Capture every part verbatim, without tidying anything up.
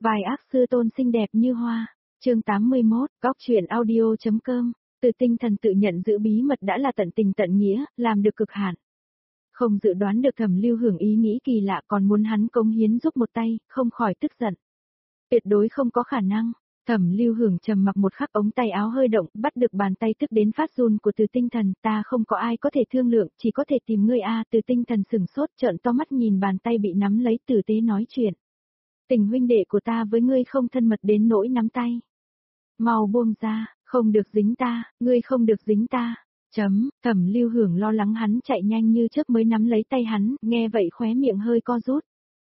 Vài ác sư tôn xinh đẹp như hoa. Chương tám mươi mốt, góc truyện audio.com. Từ tinh thần tự nhận giữ bí mật đã là tận tình tận nghĩa, làm được cực hạn. Không dự đoán được Thẩm Lưu Hưởng ý nghĩ kỳ lạ còn muốn hắn cống hiến giúp một tay, không khỏi tức giận. Tuyệt đối không có khả năng. Thẩm Lưu Hưởng trầm mặc một khắc, ống tay áo hơi động, bắt được bàn tay tức đến phát run của Từ Tinh Thần, ta không có ai có thể thương lượng, chỉ có thể tìm ngươi a. Từ Tinh Thần sừng sốt, trợn to mắt nhìn bàn tay bị nắm lấy, tử tế nói chuyện. Tình huynh đệ của ta với ngươi không thân mật đến nỗi nắm tay. Mau buông ra, không được dính ta, ngươi không được dính ta. Chấm, Thẩm Lưu Hưởng lo lắng hắn chạy nhanh như chớp mới nắm lấy tay hắn, nghe vậy khóe miệng hơi co rút.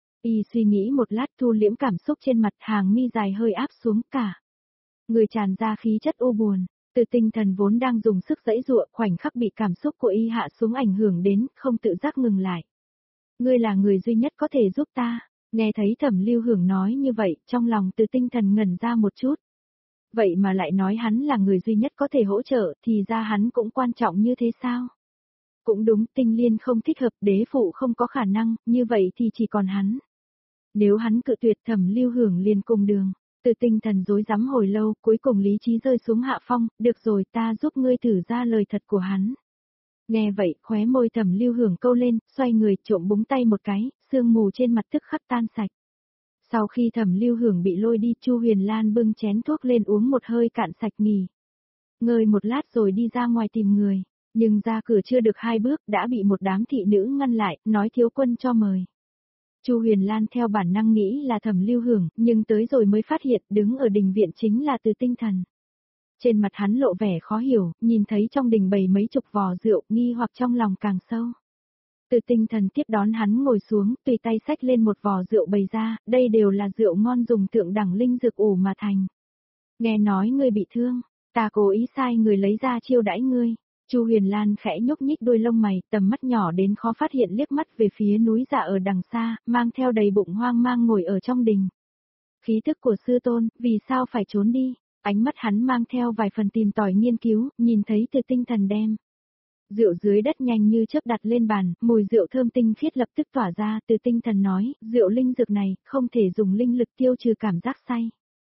Y suy nghĩ một lát, thu liễm cảm xúc trên mặt, hàng mi dài hơi áp xuống, cả người tràn ra khí chất u buồn. Từ Tinh Thần vốn đang dùng sức giãy giụa, khoảnh khắc bị cảm xúc của y hạ xuống ảnh hưởng đến, không tự giác ngừng lại. Ngươi là người duy nhất có thể giúp ta. Nghe thấy Thẩm Lưu Hưởng nói như vậy, trong lòng Từ Tinh Thần ngẩn ra một chút. Vậy mà lại nói hắn là người duy nhất có thể hỗ trợ, thì ra hắn cũng quan trọng như thế sao? Cũng đúng, Tinh Liên không thích hợp, đế phụ không có khả năng, như vậy thì chỉ còn hắn. Nếu hắn cự tuyệt, Thẩm Lưu Hưởng liền cùng đường. Từ Tinh Thần rối rắm hồi lâu, cuối cùng lý trí rơi xuống hạ phong, được rồi, ta giúp ngươi thử ra lời thật của hắn. Nghe vậy, khóe môi Thẩm Lưu Hưởng câu lên, xoay người trộm búng tay một cái, sương mù trên mặt tức khắc tan sạch. Sau khi Thẩm Lưu Hưởng bị lôi đi, Chu Huyền Lan bưng chén thuốc lên uống một hơi cạn sạch nghỉ. Ngơi một lát rồi đi ra ngoài tìm người, nhưng ra cửa chưa được hai bước đã bị một đám thị nữ ngăn lại, nói thiếu quân cho mời. Chu Huyền Lan theo bản năng nghĩ là Thẩm Lưu Hưởng, nhưng tới rồi mới phát hiện đứng ở đình viện chính là Từ Tinh Thần. Trên mặt hắn lộ vẻ khó hiểu, nhìn thấy trong đình bày mấy chục vò rượu, nghi hoặc trong lòng càng sâu. Từ Tinh Thần tiếp đón hắn ngồi xuống, tùy tay xách lên một vò rượu bày ra, đây đều là rượu ngon dùng thượng đẳng linh dược ủ mà thành. Nghe nói ngươi bị thương, ta cố ý sai người lấy ra chiêu đãi ngươi. Chu Huyền Lan khẽ nhúc nhích đôi lông mày, tầm mắt nhỏ đến khó phát hiện liếc mắt về phía núi dạ ở đằng xa, mang theo đầy bụng hoang mang ngồi ở trong đình. Khí thức của sư tôn, vì sao phải trốn đi? Ánh mắt hắn mang theo vài phần tìm tòi nghiên cứu, nhìn thấy Từ Tinh Thần đem rượu dưới đất nhanh như chớp đặt lên bàn, mùi rượu thơm tinh khiết lập tức tỏa ra. Từ Tinh Thần nói, rượu linh dược này không thể dùng linh lực tiêu trừ cảm giác say.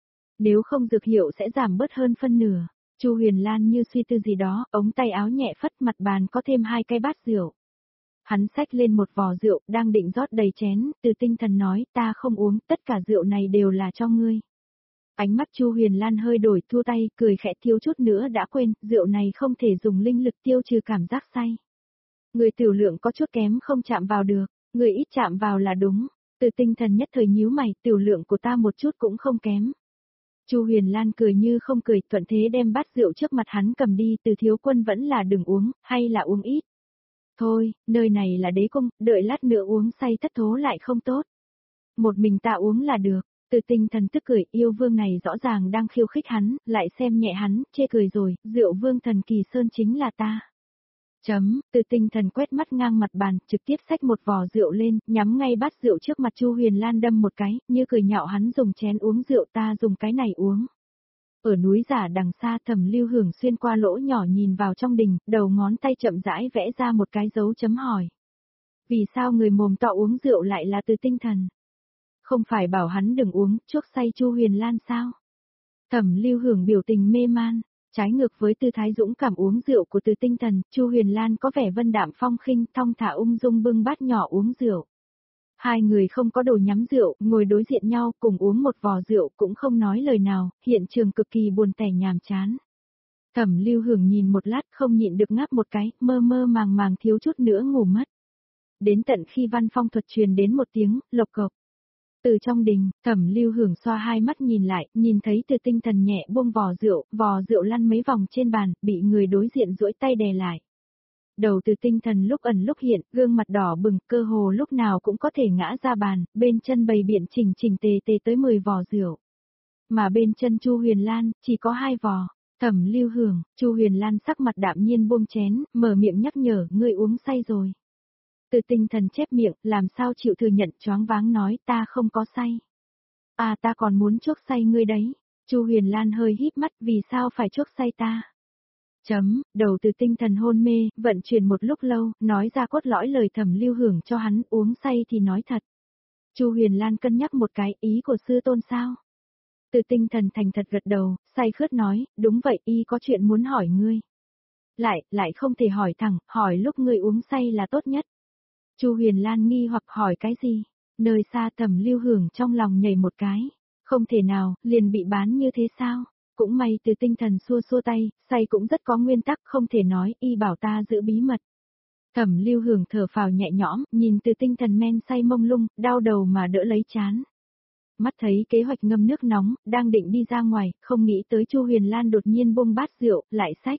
Nếu không dược hiệu sẽ giảm bớt hơn phân nửa. Chu Huyền Lan như suy tư gì đó, ống tay áo nhẹ phất, mặt bàn có thêm hai cái bát rượu. Hắn xách lên một vò rượu, đang định rót đầy chén, Từ Tinh Thần nói, ta không uống, tất cả rượu này đều là cho ngươi. Ánh mắt Chu Huyền Lan hơi đổi, thua tay, cười khẽ, thiếu chút nữa đã quên, rượu này không thể dùng linh lực tiêu trừ cảm giác say. Người tiểu lượng có chút kém không chạm vào được, người ít chạm vào là đúng. Từ Tinh Thần nhất thời nhíu mày, tiểu lượng của ta một chút cũng không kém. Chu Huyền Lan cười như không cười, thuận thế đem bát rượu trước mặt hắn cầm đi. Từ thiếu quân vẫn là đừng uống, hay là uống ít. Thôi, nơi này là đế cung, đợi lát nữa uống say thất thố lại không tốt. Một mình ta uống là được. Từ Tinh Thần tức cười, yêu vương này rõ ràng đang khiêu khích hắn, lại xem nhẹ hắn, chê cười rồi, rượu vương thần kỳ sơn chính là ta. Chấm, Từ Tinh Thần quét mắt ngang mặt bàn, trực tiếp xách một vò rượu lên, nhắm ngay bát rượu trước mặt Chu Huyền Lan đâm một cái, như cười nhạo hắn dùng chén uống rượu, ta dùng cái này uống. Ở núi giả đằng xa, Thẩm Lưu Hưởng xuyên qua lỗ nhỏ nhìn vào trong đình, đầu ngón tay chậm rãi vẽ ra một cái dấu chấm hỏi. Vì sao người mồm to uống rượu lại là Từ Tinh Thần? Không phải bảo hắn đừng uống, chuốc say Chu Huyền Lan sao? Thẩm Lưu Hưởng biểu tình mê man. Trái ngược với tư thái dũng cảm uống rượu của Từ Tinh Thần, Chu Huyền Lan có vẻ vân đạm phong khinh, thong thả ung dung bưng bát nhỏ uống rượu. Hai người không có đồ nhắm rượu, ngồi đối diện nhau cùng uống một vò rượu cũng không nói lời nào, hiện trường cực kỳ buồn tẻ nhàm chán. Thẩm Lưu Hưởng nhìn một lát không nhịn được ngáp một cái, mơ mơ màng màng thiếu chút nữa ngủ mất. Đến tận khi văn phong thuật truyền đến một tiếng, lộc cộc. Từ trong đình, Thẩm Lưu Hưởng xoa hai mắt nhìn lại, nhìn thấy Từ Tinh Thần nhẹ buông vò rượu, vò rượu lăn mấy vòng trên bàn, bị người đối diện duỗi tay đè lại. Đầu Từ Tinh Thần lúc ẩn lúc hiện, gương mặt đỏ bừng, cơ hồ lúc nào cũng có thể ngã ra bàn, bên chân bày biện chỉnh chỉnh tề tề tới mười vò rượu. Mà bên chân Chu Huyền Lan, chỉ có hai vò. Thẩm Lưu Hưởng, Chu Huyền Lan sắc mặt đạm nhiên buông chén, mở miệng nhắc nhở, ngươi uống say rồi. Từ Tinh Thần chép miệng, làm sao chịu thừa nhận, choáng váng nói, ta không có say. À, ta còn muốn chuốc say ngươi đấy. Chu Huyền Lan hơi híp mắt, vì sao phải chuốc say ta? Chấm, đầu Từ Tinh Thần hôn mê, vận chuyển một lúc lâu, nói ra cốt lõi lời Thẩm Lưu Hưởng cho hắn, uống say thì nói thật. Chu Huyền Lan cân nhắc một cái, ý của sư tôn sao? Từ Tinh Thần thành thật gật đầu, say khướt nói, đúng vậy, y có chuyện muốn hỏi ngươi. Lại, lại không thể hỏi thẳng, hỏi lúc ngươi uống say là tốt nhất. Chu Huyền Lan nghi hoặc hỏi cái gì? Nơi xa Thẩm Lưu Hưởng trong lòng nhảy một cái. Không thể nào, liền bị bán như thế sao? Cũng may Từ Tinh Thần xua xua tay, say cũng rất có nguyên tắc, không thể nói, y bảo ta giữ bí mật. Thẩm Lưu Hưởng thở phào nhẹ nhõm, nhìn Từ Tinh Thần men say mông lung, đau đầu mà đỡ lấy chán. Mắt thấy kế hoạch ngâm nước nóng, đang định đi ra ngoài, không nghĩ tới Chu Huyền Lan đột nhiên buông bát rượu, lại xách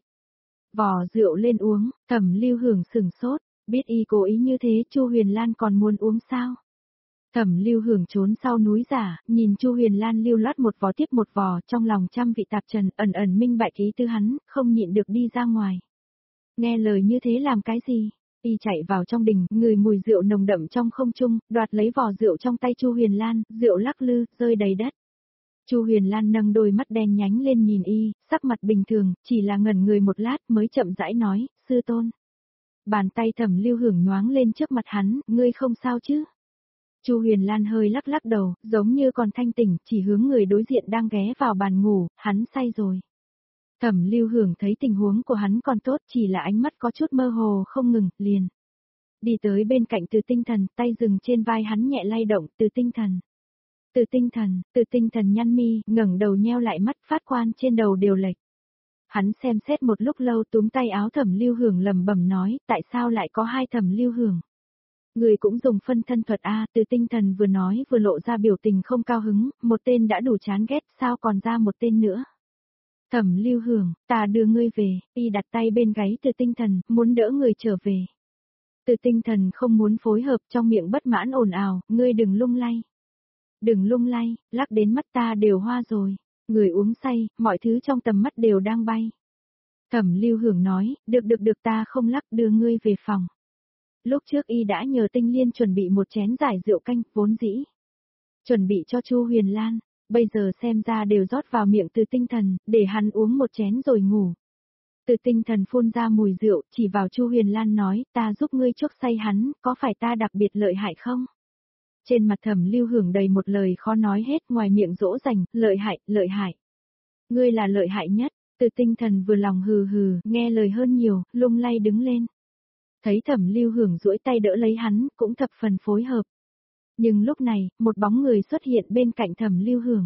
vò rượu lên uống. Thẩm Lưu Hưởng sừng sốt, biết y cố ý như thế, Chu Huyền Lan còn muốn uống sao? Thẩm Lưu Hưởng trốn sau núi giả, nhìn Chu Huyền Lan lưu loát một vò tiếp một vò, trong lòng trăm vị tạp trần, ẩn ẩn minh bạch ý tư hắn, không nhịn được đi ra ngoài. Nghe lời như thế làm cái gì? Y chạy vào trong đình, người mùi rượu nồng đậm trong không trung, đoạt lấy vò rượu trong tay Chu Huyền Lan, rượu lắc lư, rơi đầy đất. Chu Huyền Lan nâng đôi mắt đen nhánh lên nhìn y, sắc mặt bình thường, chỉ là ngẩn người một lát mới chậm rãi nói, sư tôn. Bàn tay Thẩm Lưu Hưởng nhoáng lên trước mặt hắn, ngươi không sao chứ? Chu Huyền Lan hơi lắc lắc đầu, giống như còn thanh tỉnh, chỉ hướng người đối diện đang ghé vào bàn ngủ, hắn say rồi. Thẩm Lưu Hưởng thấy tình huống của hắn còn tốt, chỉ là ánh mắt có chút mơ hồ không ngừng, liền. Đi tới bên cạnh Từ Tinh Thần, tay dừng trên vai hắn nhẹ lay động, Từ Tinh Thần. Từ Tinh Thần, Từ Tinh Thần nhăn mi, ngẩng đầu nheo lại mắt, phát quan trên đầu đều lệch. Hắn xem xét một lúc lâu, túm tay áo Thẩm Lưu Hưởng lẩm bẩm nói, tại sao lại có hai Thẩm Lưu Hưởng? Người cũng dùng phân thân thuật a, Từ Tinh Thần vừa nói vừa lộ ra biểu tình không cao hứng, một tên đã đủ chán ghét, sao còn ra một tên nữa? Thẩm Lưu Hưởng, ta đưa ngươi về, y đặt tay bên gáy Từ Tinh Thần, muốn đỡ người trở về. Từ Tinh Thần không muốn phối hợp, trong miệng bất mãn ồn ào, ngươi đừng lung lay. Đừng lung lay, lắc đến mắt ta đều hoa rồi. Người uống say, mọi thứ trong tầm mắt đều đang bay. Thẩm Lưu Hưởng nói, được được được, ta không lắc, đưa ngươi về phòng. Lúc trước y đã nhờ Tinh Liên chuẩn bị một chén giải rượu canh, vốn dĩ chuẩn bị cho Chu Huyền Lan, bây giờ xem ra đều rót vào miệng Từ Tinh Thần, để hắn uống một chén rồi ngủ. Từ Tinh Thần phun ra mùi rượu, chỉ vào Chu Huyền Lan nói, ta giúp ngươi chuốc say hắn, có phải ta đặc biệt lợi hại không? Trên mặt Thẩm Lưu Hưởng đầy một lời khó nói hết, ngoài miệng dỗ dành, lợi hại, lợi hại. Ngươi là lợi hại nhất. Từ Tinh Thần vừa lòng hừ hừ, nghe lời hơn nhiều, lung lay đứng lên. Thấy Thẩm Lưu Hưởng duỗi tay đỡ lấy hắn, cũng thập phần phối hợp. Nhưng lúc này, một bóng người xuất hiện bên cạnh Thẩm Lưu Hưởng.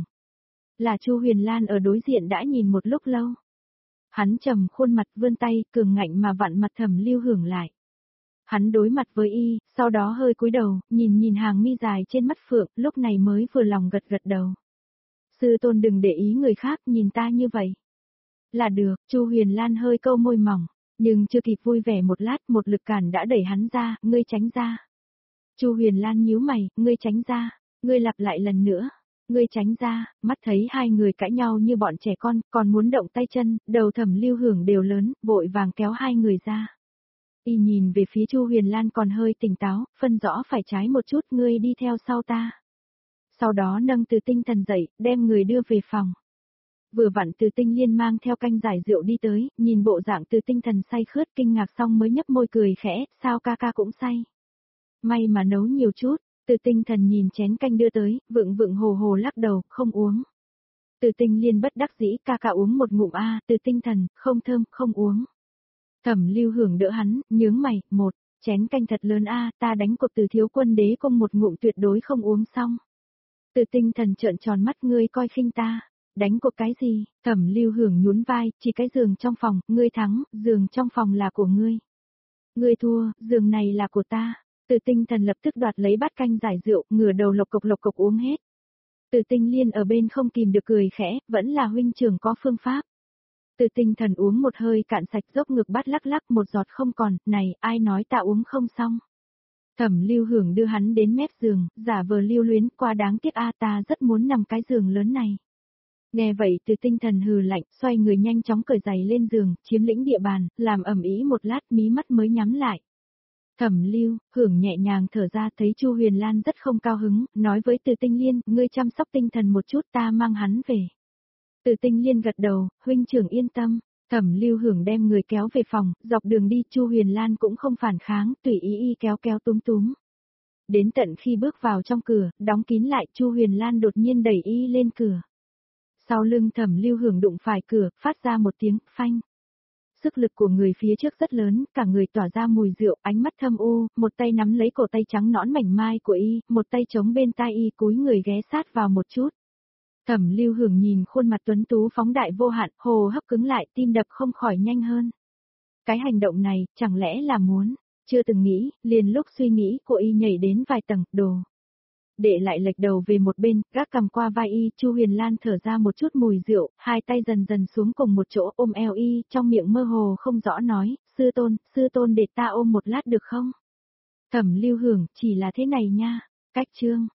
Là Chu Huyền Lan ở đối diện đã nhìn một lúc lâu. Hắn trầm khuôn mặt vươn tay, cường ngạnh mà vặn mặt Thẩm Lưu Hưởng lại. Hắn đối mặt với y, sau đó hơi cúi đầu, nhìn nhìn hàng mi dài trên mắt phượng, lúc này mới vừa lòng gật gật đầu. Sư tôn đừng để ý người khác, nhìn ta như vậy. Là được, Chu Huyền Lan hơi câu môi mỏng, nhưng chưa kịp vui vẻ một lát, một lực cản đã đẩy hắn ra, ngươi tránh ra. Chu Huyền Lan nhíu mày, ngươi tránh ra, ngươi lặp lại lần nữa, ngươi tránh ra, mắt thấy hai người cãi nhau như bọn trẻ con, còn muốn động tay chân, đầu Thẩm Lưu Hưởng đều lớn, vội vàng kéo hai người ra. Y nhìn về phía Chu Huyền Lan còn hơi tỉnh táo, phân rõ phải trái một chút, ngươi đi theo sau ta. Sau đó nâng Từ Tinh Thần dậy, đem người đưa về phòng. Vừa vặn Từ Tinh Liên mang theo canh giải rượu đi tới, nhìn bộ dạng Từ Tinh Thần say khướt kinh ngạc xong mới nhấp môi cười khẽ, sao ca ca cũng say. May mà nấu nhiều chút, Từ Tinh Thần nhìn chén canh đưa tới, vựng vựng hồ hồ lắc đầu, không uống. Từ Tinh Liên bất đắc dĩ, ca ca uống một ngụm a, Từ Tinh Thần, không thơm, không uống. Thẩm Lưu Hưởng đỡ hắn, nhướng mày, một, chén canh thật lớn a, ta đánh cuộc Từ thiếu quân đế công một ngụm tuyệt đối không uống xong. Từ Tinh Thần trợn tròn mắt, ngươi coi khinh ta, đánh cuộc cái gì? Thẩm Lưu Hưởng nhún vai, chỉ cái giường trong phòng, ngươi thắng, giường trong phòng là của ngươi. Ngươi thua, giường này là của ta. Từ Tinh Thần lập tức đoạt lấy bát canh giải rượu, ngửa đầu lộc cộc lộc cộc uống hết. Từ Tinh Liên ở bên không kìm được cười khẽ, vẫn là huynh trưởng có phương pháp. Từ Tinh Thần uống một hơi cạn sạch, dốc ngực bát lắc lắc một giọt không còn, này, ai nói ta uống không xong. Thẩm Lưu Hưởng đưa hắn đến mép giường, giả vờ lưu luyến, qua đáng tiếc a, ta rất muốn nằm cái giường lớn này. Nghe vậy Từ Tinh Thần hừ lạnh, xoay người nhanh chóng cởi giày lên giường, chiếm lĩnh địa bàn, làm ầm ĩ một lát mí mắt mới nhắm lại. Thẩm Lưu Hưởng nhẹ nhàng thở ra, thấy Chu Huyền Lan rất không cao hứng, nói với Từ Tinh Liên, ngươi chăm sóc tinh thần một chút, ta mang hắn về. Từ Tinh Liên gật đầu, huynh trưởng yên tâm. Thẩm Lưu Hưởng đem người kéo về phòng, dọc đường đi Chu Huyền Lan cũng không phản kháng, tùy ý y kéo kéo túm túm. Đến tận khi bước vào trong cửa, đóng kín lại, Chu Huyền Lan đột nhiên đẩy y lên cửa. Sau lưng Thẩm Lưu Hưởng đụng phải cửa, phát ra một tiếng phanh. Sức lực của người phía trước rất lớn, cả người tỏa ra mùi rượu, ánh mắt thâm u, một tay nắm lấy cổ tay trắng nõn mảnh mai của y, một tay chống bên tai y, cúi người ghé sát vào một chút. Thẩm Lưu Hưởng nhìn khuôn mặt tuấn tú phóng đại vô hạn, hô hấp cứng lại, tim đập không khỏi nhanh hơn. Cái hành động này, chẳng lẽ là muốn, chưa từng nghĩ, liền lúc suy nghĩ của y nhảy đến vài tầng, đồ. Để lại lệch đầu về một bên, gác cầm qua vai y, Chu Huyền Lan thở ra một chút mùi rượu, hai tay dần dần xuống cùng một chỗ ôm eo y, trong miệng mơ hồ không rõ nói, sư tôn, sư tôn để ta ôm một lát được không? Thẩm Lưu Hưởng, chỉ là thế này nha, cách chương.